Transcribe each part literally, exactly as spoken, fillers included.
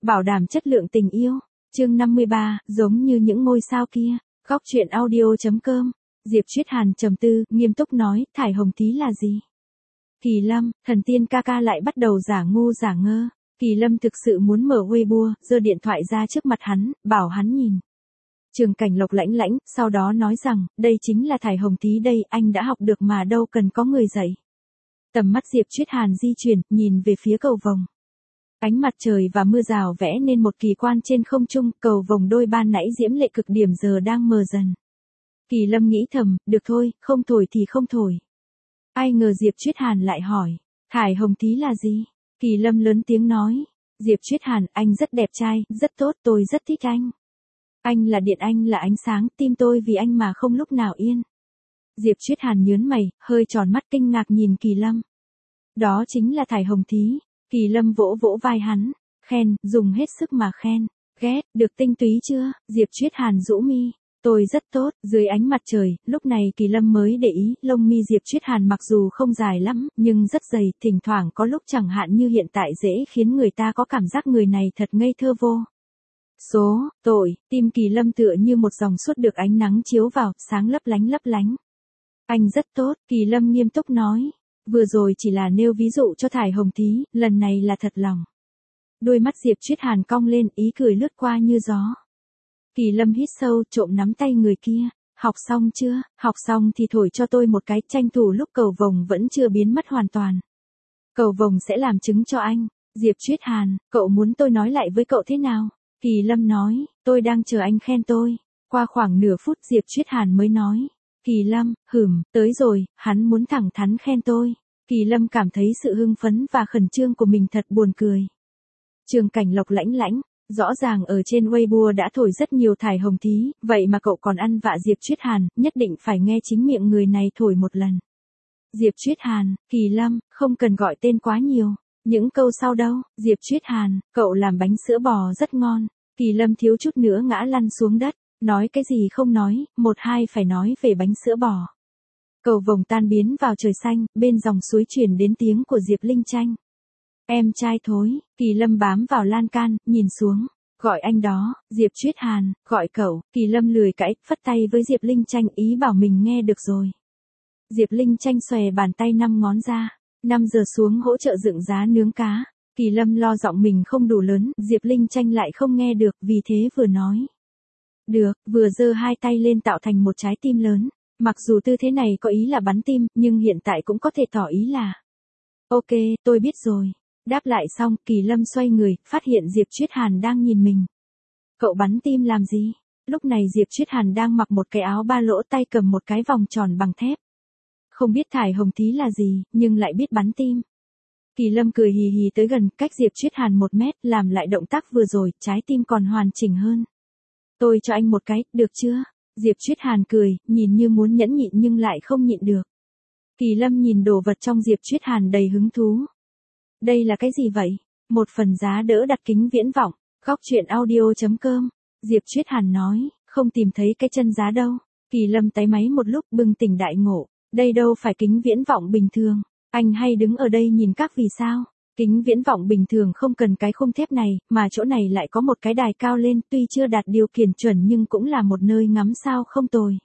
bảo đảm chất lượng tình yêu. Chương năm mươi ba, giống như những ngôi sao kia. Góc truyện audio.com. Diệp Chuyết Hàn trầm tư, nghiêm túc nói, thải hồng tí là gì? Kỳ Lâm, thần tiên ca ca lại bắt đầu giả ngu giả ngơ. Kỳ Lâm thực sự muốn mở Weibo, giơ điện thoại ra trước mặt hắn, bảo hắn nhìn. Trường Cảnh Lộc lãnh lãnh, sau đó nói rằng, đây chính là thải hồng tí đây, anh đã học được mà đâu cần có người dạy. Tầm mắt Diệp Chuyết Hàn di chuyển, nhìn về phía cầu vồng. Ánh mặt trời và mưa rào vẽ nên một kỳ quan trên không trung, cầu vồng đôi ban nãy diễm lệ cực điểm giờ đang mờ dần. Kỳ Lâm nghĩ thầm, được thôi, không thổi thì không thổi. Ai ngờ Diệp Chuyết Hàn lại hỏi, thải hồng tí là gì? Kỳ Lâm lớn tiếng nói, Diệp Chuyết Hàn, anh rất đẹp trai, rất tốt, tôi rất thích anh. Anh là điện, anh là ánh sáng, tim tôi vì anh mà không lúc nào yên. Diệp Chuyết Hàn nhớn mày, hơi tròn mắt kinh ngạc nhìn Kỳ Lâm. Đó chính là thải hồng tí. Kỳ Lâm vỗ vỗ vai hắn, khen, dùng hết sức mà khen. Ghét, được tinh túy chưa? Diệp Chuyết Hàn rũ mi. Tôi rất tốt, dưới ánh mặt trời, lúc này Kỳ Lâm mới để ý, lông mi Diệp Chuyết Hàn mặc dù không dài lắm, nhưng rất dày, thỉnh thoảng có lúc chẳng hạn như hiện tại dễ khiến người ta có cảm giác người này thật ngây thơ vô. Số, tội, tim Kỳ Lâm tựa như một dòng suốt được ánh nắng chiếu vào, sáng lấp lánh lấp lánh. Anh rất tốt, Kỳ Lâm nghiêm túc nói. Vừa rồi chỉ là nêu ví dụ cho thải hồng tí, lần này là thật lòng. Đôi mắt Diệp Chuyết Hàn cong lên, ý cười lướt qua như gió. Kỳ Lâm hít sâu, trộm nắm tay người kia. Học xong chưa? Học xong thì thổi cho tôi một cái, tranh thủ lúc cầu vồng vẫn chưa biến mất hoàn toàn. Cầu vồng sẽ làm chứng cho anh. Diệp Chuyết Hàn, cậu muốn tôi nói lại với cậu thế nào? Kỳ Lâm nói, tôi đang chờ anh khen tôi. Qua khoảng nửa phút Diệp Chuyết Hàn mới nói. Kỳ Lâm, hửm, tới rồi, hắn muốn thẳng thắn khen tôi. Kỳ Lâm cảm thấy sự hưng phấn và khẩn trương của mình thật buồn cười. Trường Cảnh Lộc lãnh lãnh, rõ ràng ở trên Weibo đã thổi rất nhiều thải hồng tí, vậy mà cậu còn ăn vạ Diệp Chuyết Hàn, nhất định phải nghe chính miệng người này thổi một lần. Diệp Chuyết Hàn, Kỳ Lâm, không cần gọi tên quá nhiều. Những câu sau đâu? Diệp Chuyết Hàn, cậu làm bánh sữa bò rất ngon. Kỳ Lâm thiếu chút nữa ngã lăn xuống đất. Nói cái gì không nói, một hai phải nói về bánh sữa bò. Cầu vồng tan biến vào trời xanh, bên dòng suối truyền đến tiếng của Diệp Linh Tranh. Em trai thối, Kỳ Lâm bám vào lan can, nhìn xuống. Gọi anh đó, Diệp Chuyết Hàn, gọi cậu. Kỳ Lâm lười cãi, phất tay với Diệp Linh Tranh ý bảo mình nghe được rồi. Diệp Linh Tranh xòe bàn tay năm ngón ra. năm giờ xuống hỗ trợ dựng giá nướng cá. Kỳ Lâm lo giọng mình không đủ lớn, Diệp Linh Tranh lại không nghe được, vì thế vừa nói. Được, vừa giơ hai tay lên tạo thành một trái tim lớn. Mặc dù tư thế này có ý là bắn tim, nhưng hiện tại cũng có thể tỏ ý là. Ok, tôi biết rồi. Đáp lại xong, Kỳ Lâm xoay người, phát hiện Diệp Chuyết Hàn đang nhìn mình. Cậu bắn tim làm gì? Lúc này Diệp Chuyết Hàn đang mặc một cái áo ba lỗ, tay cầm một cái vòng tròn bằng thép. Không biết thải hồng tí là gì, nhưng lại biết bắn tim. Kỳ Lâm cười hì hì tới gần, cách Diệp Chuyết Hàn một mét, làm lại động tác vừa rồi, trái tim còn hoàn chỉnh hơn. Tôi cho anh một cái, được chưa? Diệp Chuyết Hàn cười, nhìn như muốn nhẫn nhịn nhưng lại không nhịn được. Kỳ Lâm nhìn đồ vật trong Diệp Chuyết Hàn đầy hứng thú. Đây là cái gì vậy? Một phần giá đỡ đặt kính viễn vọng. Góc truyện audio.com. Diệp Chuyết Hàn nói, không tìm thấy cái chân giá đâu. Kỳ Lâm táy máy một lúc bừng tỉnh đại ngộ. Đây đâu phải kính viễn vọng bình thường. Anh hay đứng ở đây nhìn các vì sao? Kính viễn vọng bình thường không cần cái khung thép này, mà chỗ này lại có một cái đài cao lên, tuy chưa đạt điều kiện chuẩn nhưng cũng là một nơi ngắm sao không tồi.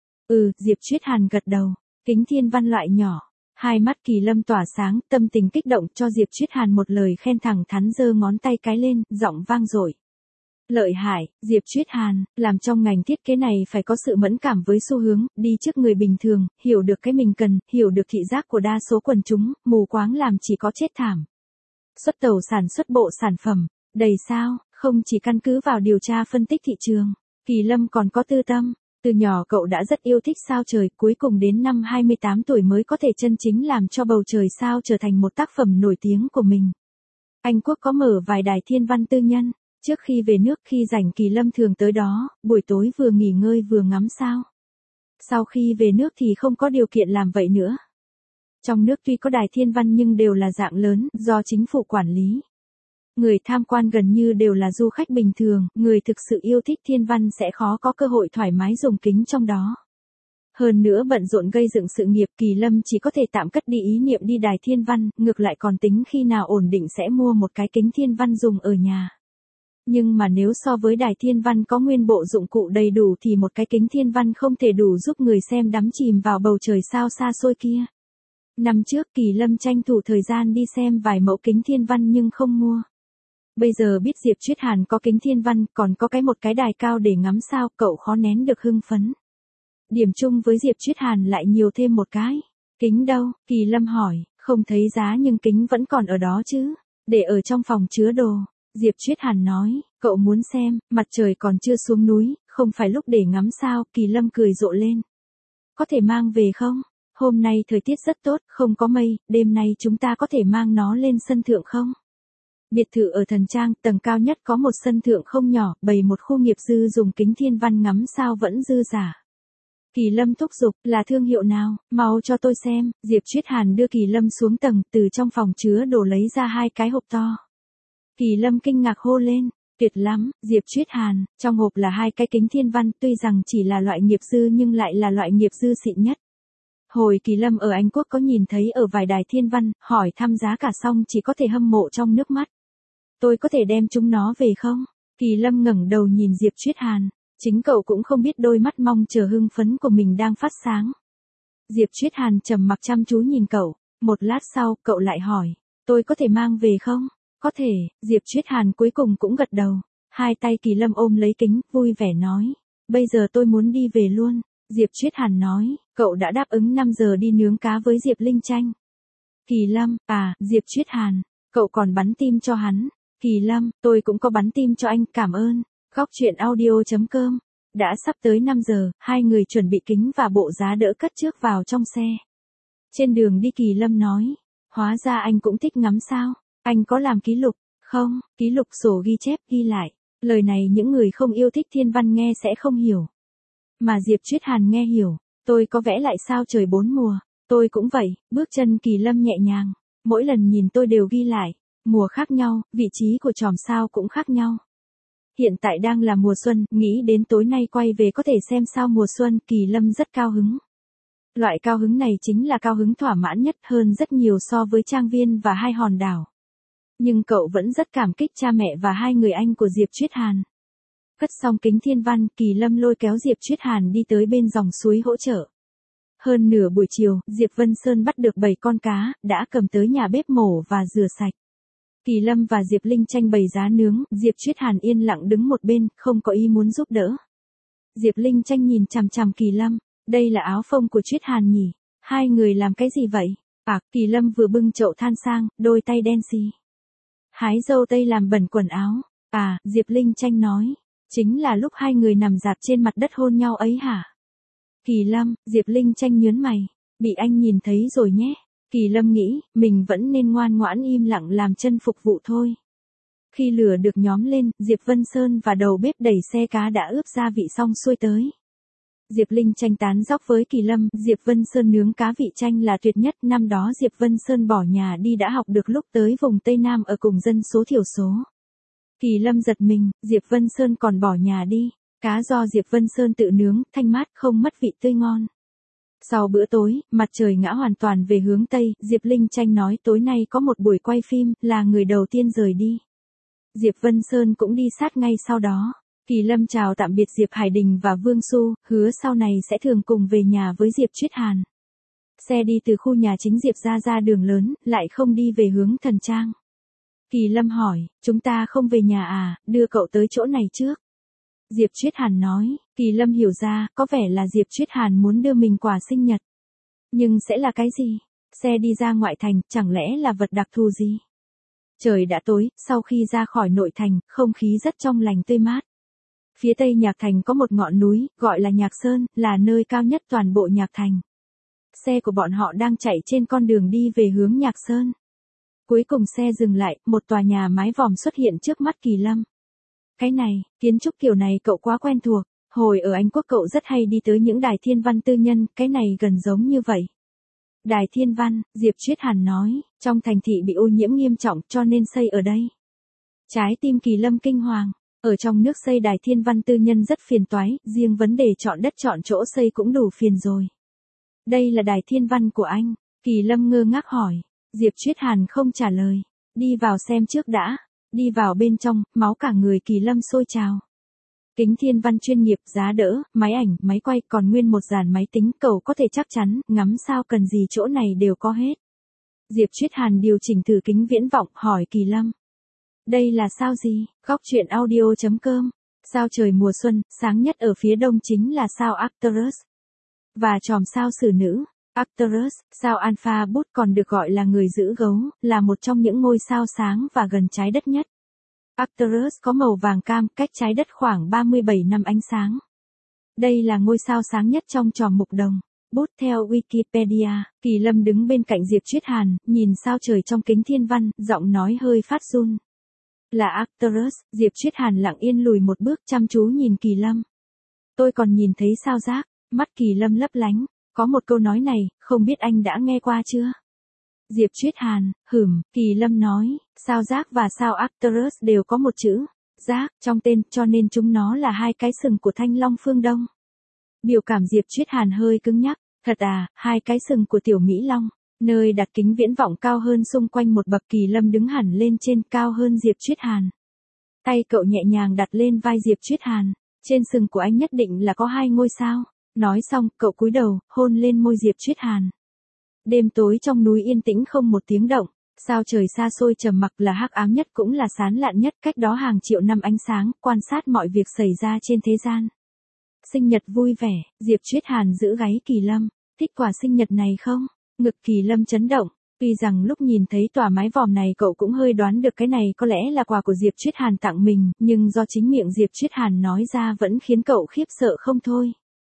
Ừ, Diệp Chuyết Hàn gật đầu. Kính thiên văn loại nhỏ. Hai mắt Kỳ Lâm tỏa sáng, tâm tình kích động cho Diệp Chuyết Hàn một lời khen thẳng thắn giơ ngón tay cái lên, giọng vang dội. Lợi hại, Diệp Chuyết Hàn, làm trong ngành thiết kế này phải có sự mẫn cảm với xu hướng, đi trước người bình thường, hiểu được cái mình cần, hiểu được thị giác của đa số quần chúng, mù quáng làm chỉ có chết thảm. Xuất tàu sản xuất bộ sản phẩm, đầy sao, không chỉ căn cứ vào điều tra phân tích thị trường, Kỳ Lâm còn có tư tâm. Từ nhỏ cậu đã rất yêu thích sao trời, cuối cùng đến năm hai mươi tám tuổi mới có thể chân chính làm cho bầu trời sao trở thành một tác phẩm nổi tiếng của mình. Anh Quốc có mở vài đài thiên văn tư nhân, trước khi về nước khi rảnh Kỳ Lâm thường tới đó, buổi tối vừa nghỉ ngơi vừa ngắm sao. Sau khi về nước thì không có điều kiện làm vậy nữa. Trong nước tuy có đài thiên văn nhưng đều là dạng lớn, do chính phủ quản lý. Người tham quan gần như đều là du khách bình thường, người thực sự yêu thích thiên văn sẽ khó có cơ hội thoải mái dùng kính trong đó. Hơn nữa bận rộn gây dựng sự nghiệp, Kỳ Lâm chỉ có thể tạm cất đi ý niệm đi đài thiên văn, ngược lại còn tính khi nào ổn định sẽ mua một cái kính thiên văn dùng ở nhà. Nhưng mà nếu so với đài thiên văn có nguyên bộ dụng cụ đầy đủ thì một cái kính thiên văn không thể đủ giúp người xem đắm chìm vào bầu trời sao xa xôi kia. Năm trước Kỳ Lâm tranh thủ thời gian đi xem vài mẫu kính thiên văn nhưng không mua. Bây giờ biết Diệp Chuyết Hàn có kính thiên văn, còn có cái một cái đài cao để ngắm sao, cậu khó nén được hưng phấn. Điểm chung với Diệp Chuyết Hàn lại nhiều thêm một cái. Kính đâu? Kỳ Lâm hỏi, không thấy giá nhưng kính vẫn còn ở đó chứ. Để ở trong phòng chứa đồ. Diệp Chuyết Hàn nói, cậu muốn xem, mặt trời còn chưa xuống núi, không phải lúc để ngắm sao. Kỳ Lâm cười rộ lên. Có thể mang về không? Hôm nay thời tiết rất tốt, không có mây, đêm nay chúng ta có thể mang nó lên sân thượng không? Biệt thự ở Thần Trang, tầng cao nhất có một sân thượng không nhỏ, bày một khu nghiệp dư dùng kính thiên văn ngắm sao vẫn dư giả. Kỳ Lâm thúc giục, là thương hiệu nào, mau cho tôi xem. Diệp Chuyết Hàn đưa Kỳ Lâm xuống tầng, từ trong phòng chứa đồ lấy ra hai cái hộp to. Kỳ Lâm kinh ngạc hô lên, tuyệt lắm, Diệp Chuyết Hàn, trong hộp là hai cái kính thiên văn, tuy rằng chỉ là loại nghiệp dư nhưng lại là loại nghiệp dư xịn nhất. Hồi Kỳ Lâm ở Anh Quốc có nhìn thấy ở vài đài thiên văn, hỏi thăm giá cả xong chỉ có thể hâm mộ trong nước mắt. Tôi có thể đem chúng nó về không? Kỳ Lâm ngẩng đầu nhìn Diệp Chuyết Hàn. Chính cậu cũng không biết đôi mắt mong chờ hưng phấn của mình đang phát sáng. Diệp Chuyết Hàn trầm mặc chăm chú nhìn cậu. Một lát sau, cậu lại hỏi. Tôi có thể mang về không? Có thể, Diệp Chuyết Hàn cuối cùng cũng gật đầu. Hai tay Kỳ Lâm ôm lấy kính, vui vẻ nói. Bây giờ tôi muốn đi về luôn. Diệp Chuyết Hàn nói, cậu đã đáp ứng năm giờ đi nướng cá với Diệp Linh Tranh. Kỳ Lâm, à, Diệp Chuyết Hàn, cậu còn bắn tim cho hắn. Kỳ Lâm, tôi cũng có bắn tim cho anh, cảm ơn. Góc truyện audio chấm com. Đã sắp tới năm giờ, hai người chuẩn bị kính và bộ giá đỡ cất trước vào trong xe. Trên đường đi Kỳ Lâm nói, hóa ra anh cũng thích ngắm sao, anh có làm ký lục, không, ký lục sổ ghi chép ghi lại. Lời này những người không yêu thích thiên văn nghe sẽ không hiểu. Mà Diệp Chuyết Hàn nghe hiểu, tôi có vẽ lại sao trời bốn mùa, tôi cũng vậy, bước chân Kỳ Lâm nhẹ nhàng, mỗi lần nhìn tôi đều ghi lại, mùa khác nhau, vị trí của chòm sao cũng khác nhau. Hiện tại đang là mùa xuân, nghĩ đến tối nay quay về có thể xem sao mùa xuân, Kỳ Lâm rất cao hứng. Loại cao hứng này chính là cao hứng thỏa mãn nhất hơn rất nhiều so với trang viên và hai hòn đảo. Nhưng cậu vẫn rất cảm kích cha mẹ và hai người anh của Diệp Chuyết Hàn. Cất xong kính thiên văn, Kỳ Lâm lôi kéo Diệp Chuyết Hàn đi tới bên dòng suối hỗ trợ. Hơn nửa buổi chiều, Diệp Vân Sơn bắt được bảy con cá, đã cầm tới nhà bếp mổ và rửa sạch. Kỳ Lâm và Diệp Linh Tranh bày giá nướng, Diệp Chuyết Hàn yên lặng đứng một bên, không có ý muốn giúp đỡ. Diệp Linh Tranh nhìn chằm chằm Kỳ Lâm, đây là áo phông của Chuyết Hàn nhỉ? Hai người làm cái gì vậy? À, Kỳ Lâm vừa bưng chậu than sang, đôi tay đen xì. Hái dâu tây làm bẩn quần áo. À, Diệp Linh Tranh nói, chính là lúc hai người nằm dạp trên mặt đất hôn nhau ấy hả? Kỳ Lâm, Diệp Linh Tranh nhớn mày, bị anh nhìn thấy rồi nhé. Kỳ Lâm nghĩ, mình vẫn nên ngoan ngoãn im lặng làm chân phục vụ thôi. Khi lửa được nhóm lên, Diệp Vân Sơn và đầu bếp đẩy xe cá đã ướp gia vị xong xuôi tới. Diệp Linh Tranh tán dóc với Kỳ Lâm, Diệp Vân Sơn nướng cá vị chanh là tuyệt nhất. Năm đó Diệp Vân Sơn bỏ nhà đi đã học được lúc tới vùng Tây Nam ở cùng dân số thiểu số. Kỳ Lâm giật mình, Diệp Vân Sơn còn bỏ nhà đi. Cá do Diệp Vân Sơn tự nướng, thanh mát, không mất vị tươi ngon. Sau bữa tối, mặt trời ngã hoàn toàn về hướng Tây, Diệp Linh Tranh nói tối nay có một buổi quay phim, là người đầu tiên rời đi. Diệp Vân Sơn cũng đi sát ngay sau đó. Kỳ Lâm chào tạm biệt Diệp Hải Đình và Vương Xu, hứa sau này sẽ thường cùng về nhà với Diệp Chuyết Hàn. Xe đi từ khu nhà chính Diệp ra ra đường lớn, lại không đi về hướng Thần Trang. Kỳ Lâm hỏi, chúng ta không về nhà à, đưa cậu tới chỗ này trước. Diệp Chuyết Hàn nói, Kỳ Lâm hiểu ra, có vẻ là Diệp Chuyết Hàn muốn đưa mình quà sinh nhật. Nhưng sẽ là cái gì? Xe đi ra ngoại thành, chẳng lẽ là vật đặc thù gì? Trời đã tối, sau khi ra khỏi nội thành, không khí rất trong lành tươi mát. Phía tây Nhạc Thành có một ngọn núi, gọi là Nhạc Sơn, là nơi cao nhất toàn bộ Nhạc Thành. Xe của bọn họ đang chạy trên con đường đi về hướng Nhạc Sơn. Cuối cùng xe dừng lại, một tòa nhà mái vòm xuất hiện trước mắt Kỳ Lâm. Cái này, kiến trúc kiểu này cậu quá quen thuộc, hồi ở Anh Quốc cậu rất hay đi tới những đài thiên văn tư nhân, cái này gần giống như vậy. Đài thiên văn, Diệp Chuyết Hàn nói, trong thành thị bị ô nhiễm nghiêm trọng cho nên xây ở đây. Trái tim Kỳ Lâm kinh hoàng, ở trong nước xây đài thiên văn tư nhân rất phiền toái, riêng vấn đề chọn đất chọn chỗ xây cũng đủ phiền rồi. Đây là đài thiên văn của anh, Kỳ Lâm ngơ ngác hỏi, Diệp Chuyết Hàn không trả lời, đi vào xem trước đã. Đi vào bên trong, máu cả người Kỳ Lâm sôi trào. Kính thiên văn chuyên nghiệp, giá đỡ, máy ảnh, máy quay, còn nguyên một dàn máy tính, cậu có thể chắc chắn, ngắm sao cần gì chỗ này đều có hết. Diệp Chuyết Hàn điều chỉnh thử kính viễn vọng, hỏi Kỳ Lâm. Đây là sao gì? Góc truyện audio chấm com. Sao trời mùa xuân, sáng nhất ở phía đông chính là sao Arcturus. Và chòm sao xử nữ. Arcturus, sao Alpha Bút còn được gọi là người giữ gấu, là một trong những ngôi sao sáng và gần trái đất nhất. Arcturus có màu vàng cam, cách trái đất khoảng ba mươi bảy năm ánh sáng. Đây là ngôi sao sáng nhất trong chòm mục đồng. Bút theo Wikipedia. Kỳ Lâm đứng bên cạnh Diệp Chuyết Hàn, nhìn sao trời trong kính thiên văn, giọng nói hơi phát run. Là Arcturus. Diệp Chuyết Hàn lặng yên lùi một bước, chăm chú nhìn Kỳ Lâm. Tôi còn nhìn thấy sao giác. Mắt Kỳ Lâm lấp lánh. Có một câu nói này, không biết anh đã nghe qua chưa? Diệp Chuyết Hàn, hửm, Kỳ Lâm nói, sao giác và sao Arcturus đều có một chữ, giác, trong tên, cho nên chúng nó là hai cái sừng của Thanh Long phương Đông. Biểu cảm Diệp Chuyết Hàn hơi cứng nhắc, thật à, hai cái sừng của Tiểu Mỹ Long, nơi đặt kính viễn vọng cao hơn xung quanh một bậc. Kỳ Lâm đứng hẳn lên trên, cao hơn Diệp Chuyết Hàn. Tay cậu nhẹ nhàng đặt lên vai Diệp Chuyết Hàn, trên sừng của anh nhất định là có hai ngôi sao. Nói xong, cậu cúi đầu, hôn lên môi Diệp Chuyết Hàn. Đêm tối trong núi yên tĩnh không một tiếng động, sao trời xa xôi trầm mặc, là hắc ám nhất cũng là sáng lạn nhất, cách đó hàng triệu năm ánh sáng, quan sát mọi việc xảy ra trên thế gian. Sinh nhật vui vẻ, Diệp Chuyết Hàn giữ gáy Kỳ Lâm, thích quà sinh nhật này không? Ngực Kỳ Lâm chấn động, tuy rằng lúc nhìn thấy tòa mái vòm này cậu cũng hơi đoán được cái này có lẽ là quà của Diệp Chuyết Hàn tặng mình, nhưng do chính miệng Diệp Chuyết Hàn nói ra vẫn khiến cậu khiếp sợ không thôi.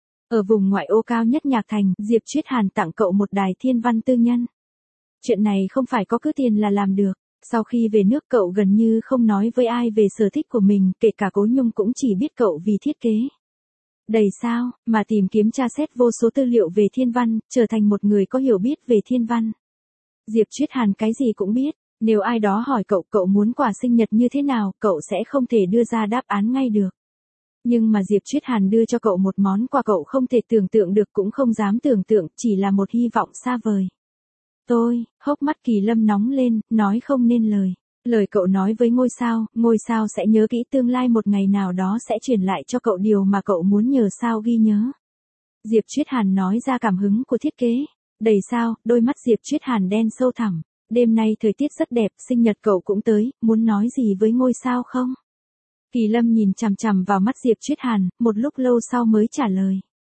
Ở vùng ngoại ô cao nhất Nhạc Thành, Diệp Chuyết Hàn tặng cậu một đài thiên văn tư nhân. Chuyện này không phải có cứ tiền là làm được. Sau khi về nước cậu gần như không nói với ai về sở thích của mình, kể cả Cố Nhung cũng chỉ biết cậu vì thiết kế. Đầy sao, mà tìm kiếm tra xét vô số tư liệu về thiên văn, trở thành một người có hiểu biết về thiên văn. Diệp Chuyết Hàn cái gì cũng biết, nếu ai đó hỏi cậu cậu muốn quà sinh nhật như thế nào, cậu sẽ không thể đưa ra đáp án ngay được. Nhưng mà Diệp Chuyết Hàn đưa cho cậu một món quà cậu không thể tưởng tượng được, cũng không dám tưởng tượng, chỉ là một hy vọng xa vời. Tôi, hốc mắt Kỳ Lâm nóng lên, nói không nên lời. Lời cậu nói với ngôi sao, ngôi sao sẽ nhớ kỹ, tương lai một ngày nào đó sẽ truyền lại cho cậu điều mà cậu muốn nhờ sao ghi nhớ. Diệp Chuyết Hàn nói ra cảm hứng của thiết kế. Đầy sao, đôi mắt Diệp Chuyết Hàn đen sâu thẳm. Đêm nay thời tiết rất đẹp, sinh nhật cậu cũng tới, muốn nói gì với ngôi sao không? Kỳ Lâm nhìn chằm chằm vào mắt Diệp Chuyết Hàn, một lúc lâu sau mới trả lời.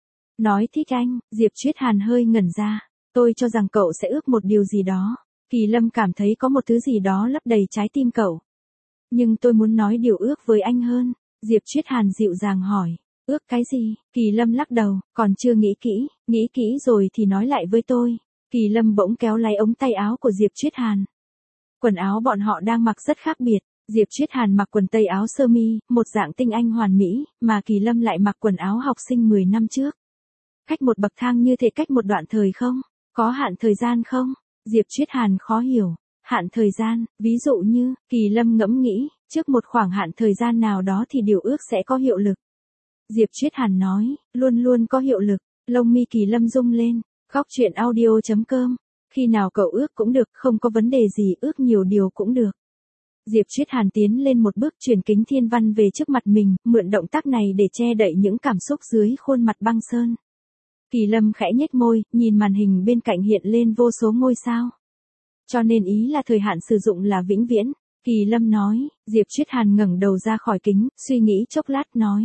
Nói thích anh. Diệp Chuyết Hàn hơi ngẩn ra. Tôi cho rằng cậu sẽ ước một điều gì đó. Kỳ Lâm cảm thấy có một thứ gì đó lấp đầy trái tim cậu. Nhưng tôi muốn nói điều ước với anh hơn. Diệp Chuyết Hàn dịu dàng hỏi. Ước cái gì? Kỳ Lâm lắc đầu, còn chưa nghĩ kỹ, nghĩ kỹ rồi thì nói lại với tôi. Kỳ Lâm bỗng kéo lấy ống tay áo của Diệp Chuyết Hàn. Quần áo bọn họ đang mặc rất khác biệt. Diệp Chuyết Hàn mặc quần tây áo sơ mi, một dạng tinh anh hoàn mỹ, mà Kỳ Lâm lại mặc quần áo học sinh mười năm trước. Cách một bậc thang như thể cách một đoạn thời không? Có hạn thời gian không? Diệp Chuyết Hàn khó hiểu. Hạn thời gian, ví dụ như, Kỳ Lâm ngẫm nghĩ, trước một khoảng hạn thời gian nào đó thì điều ước sẽ có hiệu lực. Diệp Chuyết Hàn nói, luôn luôn có hiệu lực. Lông mi Kỳ Lâm rung lên. Góc truyện audio chấm com. Khi nào cậu ước cũng được, không có vấn đề gì, ước nhiều điều cũng được. Diệp Chuyết Hàn tiến lên một bước, chuyển kính thiên văn về trước mặt mình, mượn động tác này để che đậy những cảm xúc dưới khuôn mặt băng sơn. Kỳ Lâm khẽ nhếch môi, nhìn màn hình bên cạnh hiện lên vô số ngôi sao. Cho nên ý là thời hạn sử dụng là vĩnh viễn. Kỳ Lâm nói. Diệp Chuyết Hàn ngẩng đầu ra khỏi kính, suy nghĩ chốc lát nói.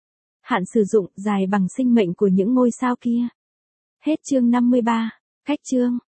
Hạn sử dụng dài bằng sinh mệnh của những ngôi sao kia. Hết chương năm mươi ba. Cách chương.